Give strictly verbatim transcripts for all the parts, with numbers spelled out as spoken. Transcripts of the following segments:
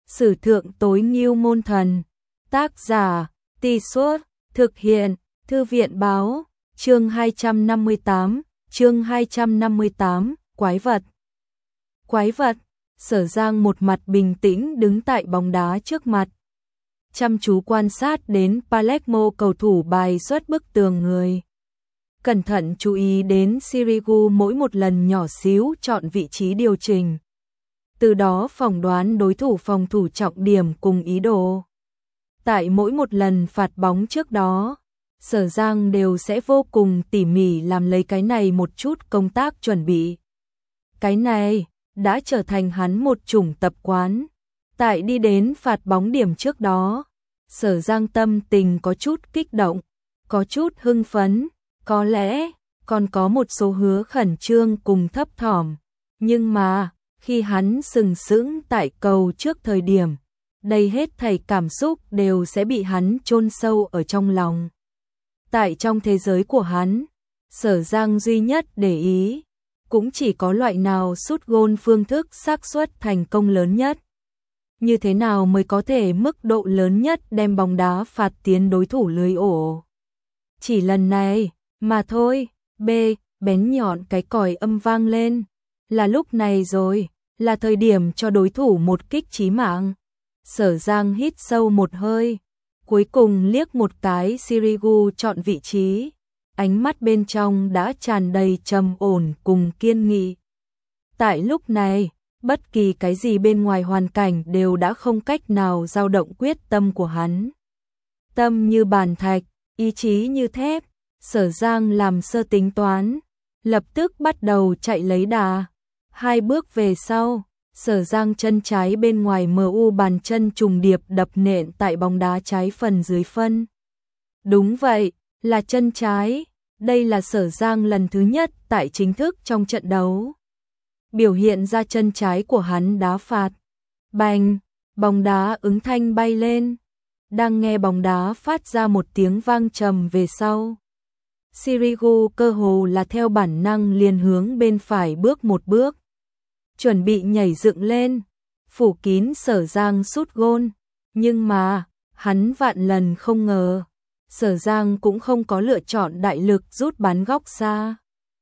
Sử thượng tối ngưu môn thần. Tác giả, Tì Suốt, thực hiện, Thư viện báo, chương hai trăm năm mươi tám, chương hai trăm năm mươi tám, quái vật. Quái vật, Sở Giang một mặt bình tĩnh đứng tại bóng đá trước mặt. Chăm chú quan sát đến Palermo cầu thủ bài xuất bức tường người. Cẩn thận chú ý đến Sirigu mỗi một lần nhỏ xíu chọn vị trí điều chỉnh. Từ đó phỏng đoán đối thủ phòng thủ trọng điểm cùng ý đồ. Tại mỗi một lần phạt bóng trước đó, Sở Giang đều sẽ vô cùng tỉ mỉ làm lấy cái này một chút công tác chuẩn bị. Cái này đã trở thành hắn một chủng tập quán. Tại đi đến phạt bóng điểm trước đó, Sở Giang tâm tình có chút kích động, có chút hưng phấn, có lẽ còn có một số hứa khẩn trương cùng thấp thỏm. Nhưng mà, khi hắn sừng sững tại cầu trước thời điểm, đây hết thảy cảm xúc đều sẽ bị hắn chôn sâu ở trong lòng. Tại trong thế giới của hắn, Sở Giang duy nhất để ý, cũng chỉ có loại nào sút gôn phương thức xác suất thành công lớn nhất. Như thế nào mới có thể mức độ lớn nhất đem bóng đá phạt tiến đối thủ lưới ổ. Chỉ lần này, mà thôi, B, bén nhọn cái còi âm vang lên. Là lúc này rồi, là thời điểm cho đối thủ một kích chí mạng. Sở Giang hít sâu một hơi, cuối cùng liếc một cái Sirigu chọn vị trí. Ánh mắt bên trong đã tràn đầy trầm ổn cùng kiên nghị. Tại lúc này, bất kỳ cái gì bên ngoài hoàn cảnh đều đã không cách nào dao động quyết tâm của hắn. Tâm như bàn thạch, ý chí như thép, Sở Giang làm sơ tính toán, lập tức bắt đầu chạy lấy đà. Hai bước về sau, Sở Giang chân trái bên ngoài em u bàn chân trùng điệp đập nện tại bóng đá trái phần dưới phân. Đúng vậy, là chân trái. Đây là Sở Giang lần thứ nhất tại chính thức trong trận đấu. Biểu hiện ra chân trái của hắn đá phạt. Bành, bóng đá ứng thanh bay lên. Đang nghe bóng đá phát ra một tiếng vang trầm về sau. Sirigu cơ hồ là theo bản năng liền hướng bên phải bước một bước. Chuẩn bị nhảy dựng lên, phủ kín Sở Giang sút gôn. Nhưng mà, hắn vạn lần không ngờ, Sở Giang cũng không có lựa chọn đại lực rút bắn góc xa.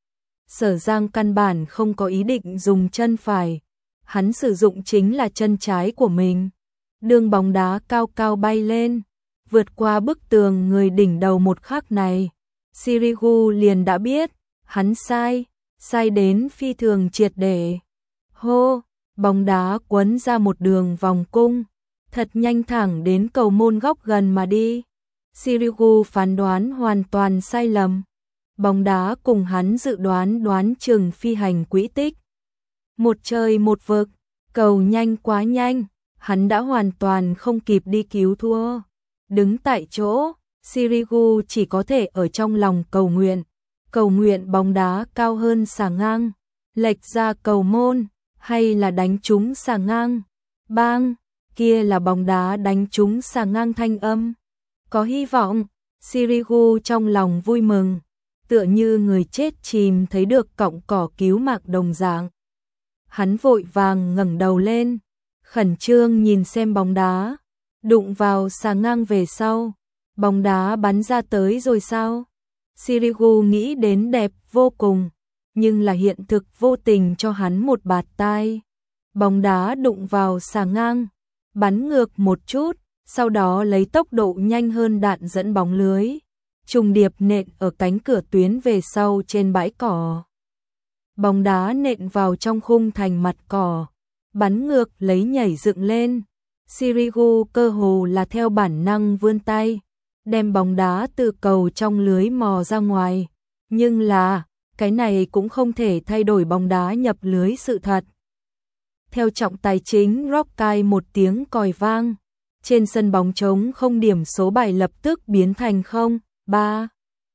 Sở Giang căn bản không có ý định dùng chân phải, hắn sử dụng chính là chân trái của mình. Đường bóng đá cao cao bay lên, vượt qua bức tường người đỉnh đầu một khắc này. Sirigu liền đã biết, hắn sai, sai đến phi thường triệt để. Hô, bóng đá quấn ra một đường vòng cung, thật nhanh thẳng đến cầu môn góc gần mà đi. Sirigu phán đoán hoàn toàn sai lầm. Bóng đá cùng hắn dự đoán đoán chừng phi hành quỹ tích. Một trời một vực, cầu nhanh quá nhanh, hắn đã hoàn toàn không kịp đi cứu thua. Đứng tại chỗ, Sirigu chỉ có thể ở trong lòng cầu nguyện. Cầu nguyện bóng đá cao hơn xà ngang, lệch ra cầu môn, hay là đánh trúng xà ngang. Bang, kia là bóng đá đánh trúng xà ngang thanh âm. Có hy vọng, Sirigu trong lòng vui mừng, tựa như người chết chìm thấy được cọng cỏ cứu mạng đồng dạng. Hắn vội vàng ngẩng đầu lên, khẩn trương nhìn xem bóng đá, đụng vào xà ngang về sau, bóng đá bắn ra tới rồi sao? Sirigu nghĩ đến đẹp vô cùng, nhưng là hiện thực vô tình cho hắn một bạt tai. Bóng đá đụng vào xà ngang, bắn ngược một chút, sau đó lấy tốc độ nhanh hơn đạn dẫn bóng lưới, trùng điệp nện ở cánh cửa tuyến về sau trên bãi cỏ. Bóng đá nện vào trong khung thành mặt cỏ, bắn ngược lấy nhảy dựng lên. Sirigu cơ hồ là theo bản năng vươn tay, đem bóng đá từ cầu trong lưới mò ra ngoài. Nhưng là, cái này cũng không thể thay đổi bóng đá nhập lưới sự thật. Theo trọng tài chính Rockay một tiếng còi vang, trên sân bóng trống không điểm số bài lập tức biến thành không, ba.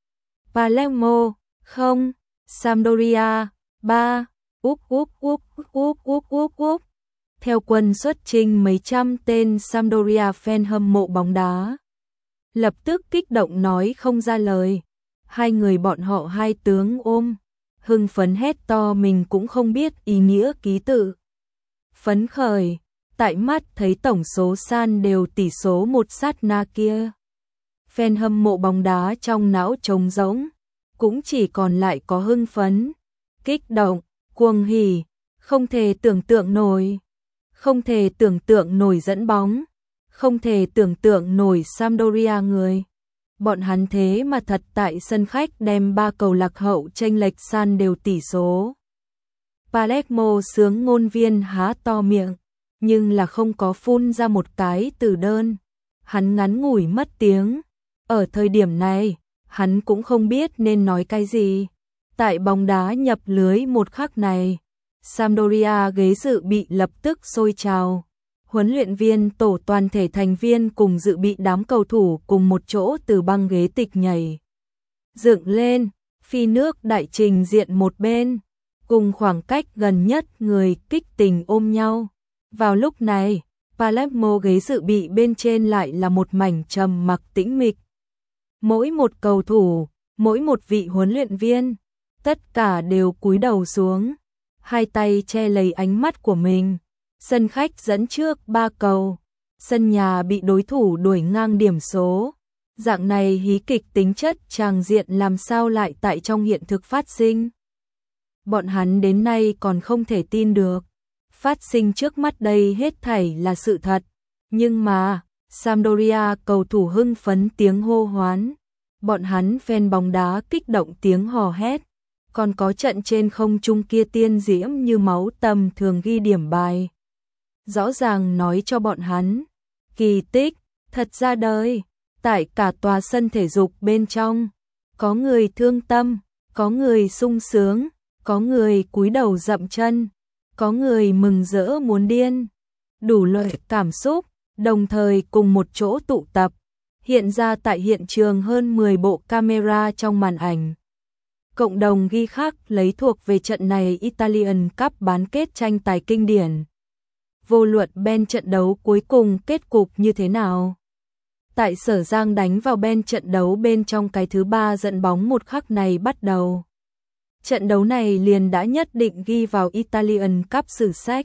Palermo, không, Sampdoria, ba. Úp úp úp úp úp úp úp. Theo quân xuất trình mấy trăm tên Sampdoria fan hâm mộ bóng đá. Lập tức kích động nói không ra lời. Hai người bọn họ hai tướng ôm, hưng phấn hét to mình cũng không biết ý nghĩa ký tự. Phấn khởi, tại mắt thấy tổng số san đều tỷ số một sát na kia. Fan hâm mộ bóng đá trong não trống rỗng, cũng chỉ còn lại có hưng phấn, kích động, cuồng hỉ, không thể tưởng tượng nổi, không thể tưởng tượng nổi dẫn bóng, không thể tưởng tượng nổi Sampdoria người. Bọn hắn thế mà thật tại sân khách đem ba cầu lạc hậu chênh lệch san đều tỷ số. Palermo sướng ngôn viên há to miệng, nhưng là không có phun ra một cái từ đơn. Hắn ngắn ngủi mất tiếng. Ở thời điểm này, hắn cũng không biết nên nói cái gì. Tại bóng đá nhập lưới một khắc này, Sampdoria ghế dự bị lập tức sôi trào. Huấn luyện viên tổ toàn thể thành viên cùng dự bị đám cầu thủ cùng một chỗ từ băng ghế tịch nhảy dựng lên, phi nước đại trình diện một bên, cùng khoảng cách gần nhất người kích tình ôm nhau. Vào lúc này, Palermo ghế dự bị bên trên lại là một mảnh trầm mặc tĩnh mịch. Mỗi một cầu thủ, mỗi một vị huấn luyện viên, tất cả đều cúi đầu xuống, hai tay che lấy ánh mắt của mình. Sân khách dẫn trước ba cầu, sân nhà bị đối thủ đuổi ngang điểm số. Dạng này hí kịch tính chất tràng diện làm sao lại tại trong hiện thực phát sinh. Bọn hắn đến nay còn không thể tin được. Phát sinh trước mắt đây hết thảy là sự thật. Nhưng mà, Sampdoria cầu thủ hưng phấn tiếng hô hoán. Bọn hắn fan bóng đá kích động tiếng hò hét. Còn có trận trên không trung kia tiên diễm như máu tầm thường ghi điểm bài. Rõ ràng nói cho bọn hắn, kỳ tích, thật ra đời, tại cả tòa sân thể dục bên trong, có người thương tâm, có người sung sướng, có người cúi đầu dậm chân, có người mừng rỡ muốn điên, đủ loại cảm xúc, đồng thời cùng một chỗ tụ tập, hiện ra tại hiện trường hơn mười bộ camera trong màn ảnh. Cộng đồng ghi khắc lấy thuộc về trận này Italian Cup bán kết tranh tài kinh điển. Vô luận bên trận đấu cuối cùng kết cục như thế nào. Tại Sở Giang đánh vào bên trận đấu bên trong cái thứ ba dẫn bóng một khắc này bắt đầu. Trận đấu này liền đã nhất định ghi vào Italian Cup sử sách.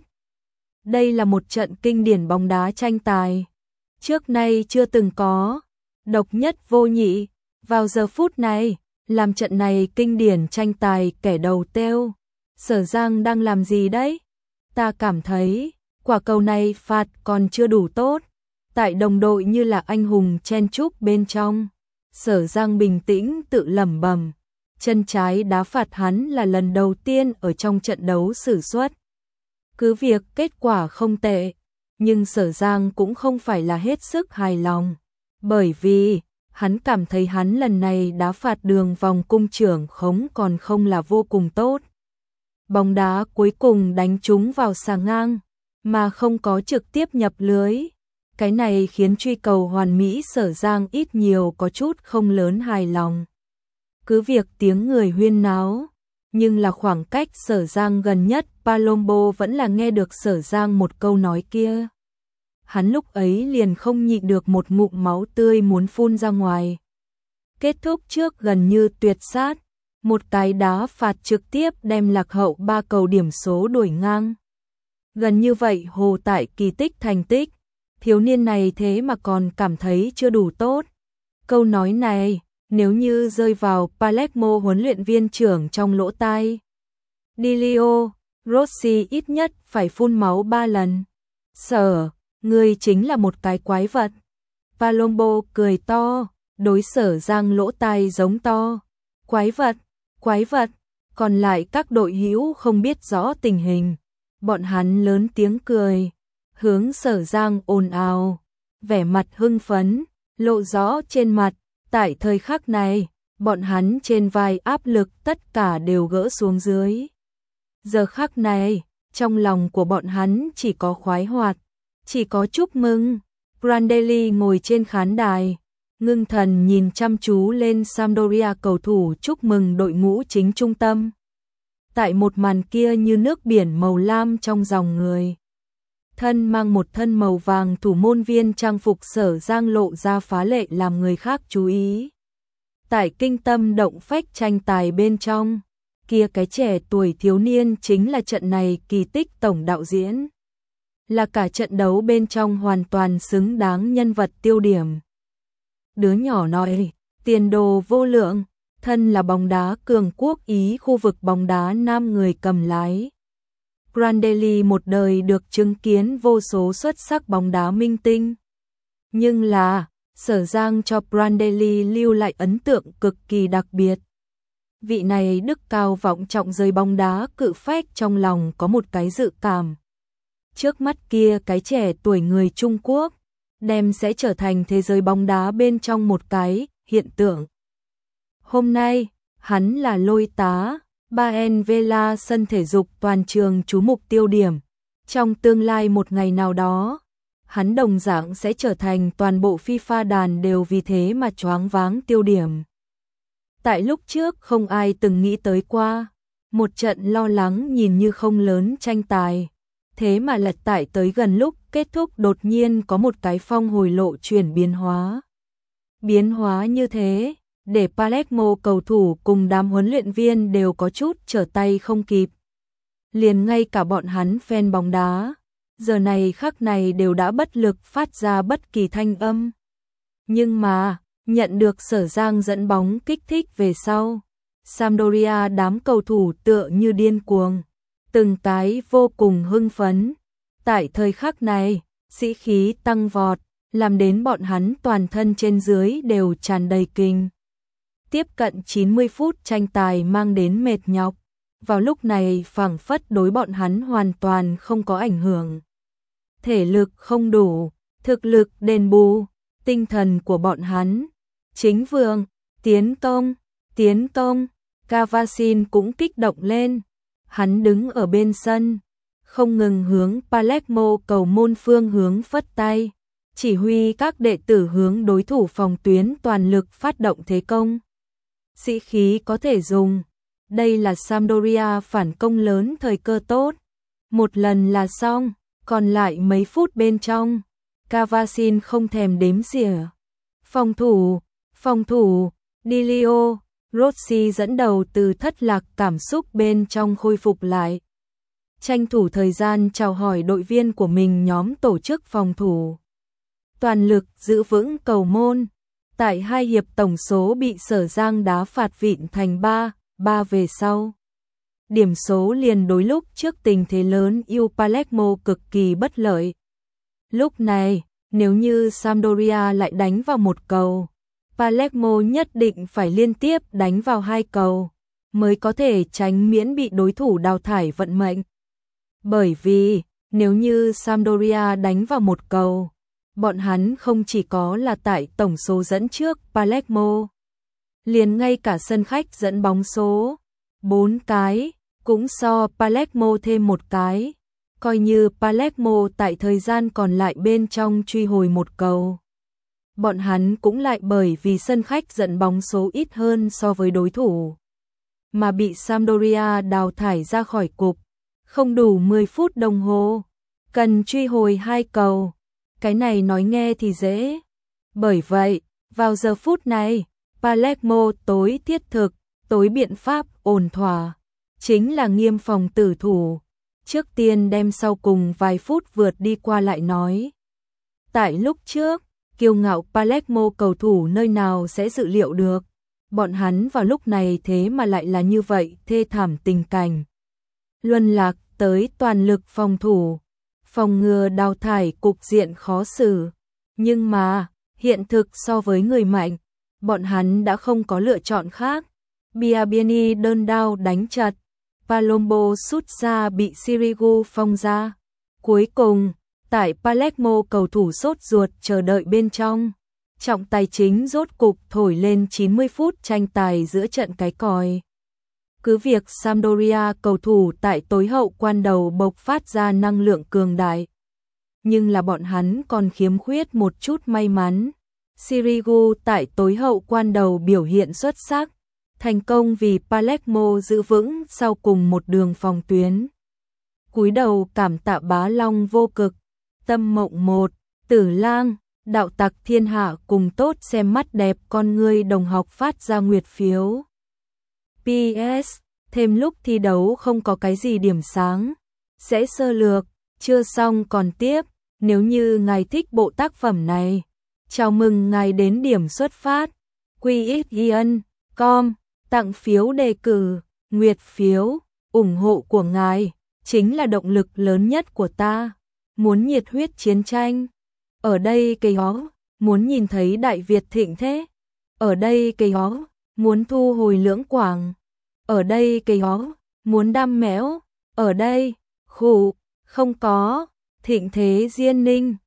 Đây là một trận kinh điển bóng đá tranh tài. Trước nay chưa từng có, độc nhất vô nhị, vào giờ phút này, làm trận này kinh điển tranh tài kẻ đầu têu. Sở Giang đang làm gì đấy? Ta cảm thấy quả cầu này phạt còn chưa đủ tốt. Tại đồng đội như là anh hùng chen chúc bên trong, Sở Giang bình tĩnh tự lẩm bẩm, chân trái đá phạt hắn là lần đầu tiên ở trong trận đấu sử xuất. Cứ việc kết quả không tệ, nhưng Sở Giang cũng không phải là hết sức hài lòng, bởi vì hắn cảm thấy hắn lần này đá phạt đường vòng cung trưởng khống còn không là vô cùng tốt. Bóng đá cuối cùng đánh trúng vào xà ngang, mà không có trực tiếp nhập lưới. Cái này khiến truy cầu hoàn mỹ Sở Giang ít nhiều có chút không lớn hài lòng. Cứ việc tiếng người huyên náo, nhưng là khoảng cách Sở Giang gần nhất Palombo vẫn là nghe được Sở Giang một câu nói kia. Hắn lúc ấy liền không nhịn được một ngụm máu tươi muốn phun ra ngoài. Kết thúc trước gần như tuyệt sát, một cái đá phạt trực tiếp đem lạc hậu ba cầu điểm số đuổi ngang. Gần như vậy hồ tại kỳ tích thành tích, thiếu niên này thế mà còn cảm thấy chưa đủ tốt. Câu nói này, nếu như rơi vào Palermo huấn luyện viên trưởng trong lỗ tai, Dilio Rossi ít nhất phải phun máu ba lần. Sở, ngươi chính là một cái quái vật. Palombo cười to, đối Sở Giang lỗ tai giống to. Quái vật, quái vật, còn lại các đội hữu không biết rõ tình hình. Bọn hắn lớn tiếng cười, hướng Sở Giang ồn ào, vẻ mặt hưng phấn, lộ rõ trên mặt. Tại thời khắc này, bọn hắn trên vai áp lực tất cả đều gỡ xuống dưới. Giờ khắc này, trong lòng của bọn hắn chỉ có khoái hoạt, chỉ có chúc mừng. Prandelli ngồi trên khán đài, ngưng thần nhìn chăm chú lên Sampdoria cầu thủ chúc mừng đội ngũ chính trung tâm. Tại một màn kia như nước biển màu lam trong dòng người. Thân mang một thân màu vàng thủ môn viên trang phục Sở Giang lộ ra phá lệ làm người khác chú ý. Tại kinh tâm động phách tranh tài bên trong, kia cái trẻ tuổi thiếu niên chính là trận này kỳ tích tổng đạo diễn. là cả trận đấu bên trong hoàn toàn xứng đáng nhân vật tiêu điểm. Đứa nhỏ nói, tiền đồ vô lượng, thân là bóng đá cường quốc Ý khu vực bóng đá nam người cầm lái. Prandelli một đời được chứng kiến vô số xuất sắc bóng đá minh tinh. Nhưng là, Sở Giang cho Prandelli lưu lại ấn tượng cực kỳ đặc biệt. Vị này đức cao vọng trọng giới bóng đá cự phách trong lòng có một cái dự cảm. Trước mắt kia cái trẻ tuổi người Trung Quốc, đem sẽ trở thành thế giới bóng đá bên trong một cái hiện tượng. Hôm nay, hắn là lôi tá, Baen Vela sân thể dục toàn trường chú mục tiêu điểm. Trong tương lai một ngày nào đó, hắn đồng dạng sẽ trở thành toàn bộ FIFA đàn đều vì thế mà choáng váng tiêu điểm. Tại lúc trước không ai từng nghĩ tới qua, một trận lo lắng nhìn như không lớn tranh tài. Thế mà lật tải tới gần lúc kết thúc đột nhiên có một cái phong hồi lộ chuyển biến hóa. Biến hóa như thế, để Palermo cầu thủ cùng đám huấn luyện viên đều có chút trở tay không kịp. Liền ngay cả bọn hắn fan bóng đá, giờ này khắc này đều đã bất lực phát ra bất kỳ thanh âm. Nhưng mà, nhận được Sở Giang dẫn bóng kích thích về sau, Sampdoria đám cầu thủ tựa như điên cuồng, từng cái vô cùng hưng phấn. Tại thời khắc này, sĩ khí tăng vọt, làm đến bọn hắn toàn thân trên dưới đều tràn đầy kinh. Tiếp cận chín mươi phút tranh tài mang đến mệt nhọc, vào lúc này phảng phất đối bọn hắn hoàn toàn không có ảnh hưởng. Thể lực không đủ, thực lực đền bù, tinh thần của bọn hắn chính vượng, tiến công, tiến công. Cavasin cũng kích động lên, hắn đứng ở bên sân, không ngừng hướng Palermo cầu môn phương hướng phất tay, chỉ huy các đệ tử hướng đối thủ phòng tuyến toàn lực phát động thế công. Sĩ khí có thể dùng, đây là Sampdoria phản công lớn thời cơ tốt. Một lần là xong, còn lại mấy phút bên trong, Cavasin không thèm đếm xỉa. Phòng thủ, phòng thủ, Dilio, Rossi dẫn đầu từ thất lạc cảm xúc bên trong khôi phục lại. Tranh thủ thời gian chào hỏi đội viên của mình nhóm tổ chức phòng thủ. Toàn lực giữ vững cầu môn. Tại hai hiệp tổng số bị Sở Giang đá phạt vịn thành ba ba về sau. Điểm số liền đối lúc trước tình thế lớn yêu Palermo cực kỳ bất lợi. Lúc này, nếu như Sampdoria lại đánh vào một cầu, Palermo nhất định phải liên tiếp đánh vào hai cầu, mới có thể tránh miễn bị đối thủ đào thải vận mệnh. Bởi vì, nếu như Sampdoria đánh vào một cầu, bọn hắn không chỉ có là tại tổng số dẫn trước Palermo, liền ngay cả sân khách dẫn bóng số bốn cái, cũng so Palermo thêm một cái, coi như Palermo tại thời gian còn lại bên trong truy hồi một cầu. Bọn hắn cũng lại bởi vì sân khách dẫn bóng số ít hơn so với đối thủ, mà bị Sampdoria đào thải ra khỏi cục, không đủ mười phút đồng hồ, cần truy hồi hai cầu. Cái này nói nghe thì dễ. Bởi vậy, vào giờ phút này, Palermo tối thiết thực, tối biện pháp ổn thỏa, chính là nghiêm phòng tử thủ. Trước tiên đem sau cùng vài phút vượt đi qua lại nói. Tại lúc trước, kiêu ngạo Palermo cầu thủ nơi nào sẽ dự liệu được. Bọn hắn vào lúc này thế mà lại là như vậy thê thảm tình cảnh. Luân lạc tới toàn lực phòng thủ, phòng ngừa đào thải cục diện khó xử. Nhưng mà, hiện thực so với người mạnh, bọn hắn đã không có lựa chọn khác. Biabiani đơn đao đánh chặt, Palombo sút ra bị Sirigu phong ra. Cuối cùng, tại Palermo cầu thủ sốt ruột chờ đợi bên trong, trọng tài chính rốt cục thổi lên chín mươi phút tranh tài giữa trận cái còi. Cứ việc Sampdoria cầu thủ tại tối hậu quan đầu bộc phát ra năng lượng cường đại, nhưng là bọn hắn còn khiếm khuyết một chút may mắn. Sirigu tại tối hậu quan đầu biểu hiện xuất sắc, thành công vì Palermo giữ vững sau cùng một đường phòng tuyến. Cúi đầu cảm tạ Bá Long vô cực, Tâm Mộng một, Tử Lang, Đạo Tặc Thiên Hạ cùng tốt xem mắt đẹp con ngươi đồng học phát ra nguyệt phiếu. pê ét, thêm lúc thi đấu không có cái gì điểm sáng, sẽ sơ lược, Chưa xong còn tiếp, nếu như ngài thích bộ tác phẩm này, chào mừng ngài đến điểm xuất phát quy x ion chấm com, tặng phiếu đề cử, nguyệt phiếu, ủng hộ của ngài chính là động lực lớn nhất của ta. Muốn nhiệt huyết chiến tranh, ở đây cây ó, muốn nhìn thấy Đại Việt thịnh thế, ở đây cây ó, muốn thu hồi Lưỡng Quảng, ở đây cây ó, muốn đam mẽo, ở đây, khủ, không có, thịnh thế Diên Ninh.